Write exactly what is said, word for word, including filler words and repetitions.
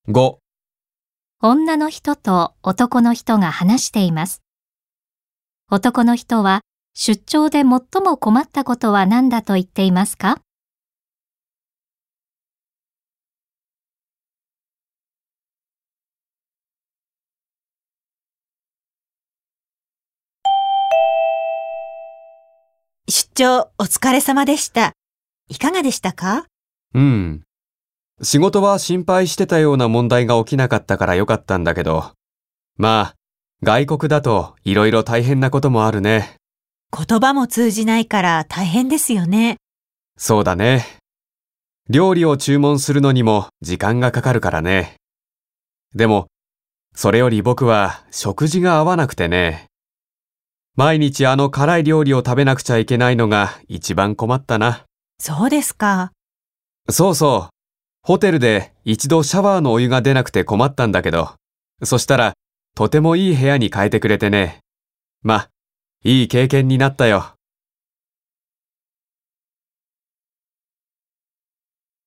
ご、 女の人と男の人が話しています。男の人は出張で最も困ったことは何だと言っていますか？ 出張お疲れ様でした。いかがでしたか？ うん。仕事は心配してたような問題が起きなかったからよかったんだけど、まあ、外国だといろいろ大変なこともあるね。 言葉も通じないから大変ですよね。 そうだね。料理を注文するのにも時間がかかるからね。でも、それより僕は食事が合わなくてね。毎日あの辛い料理を食べなくちゃいけないのが一番困ったな。 そうですか。 そうそう。ホテルで一度シャワーのお湯が出なくて困ったんだけど、そしたらとてもいい部屋に変えてくれてね。ま、いい経験になったよ。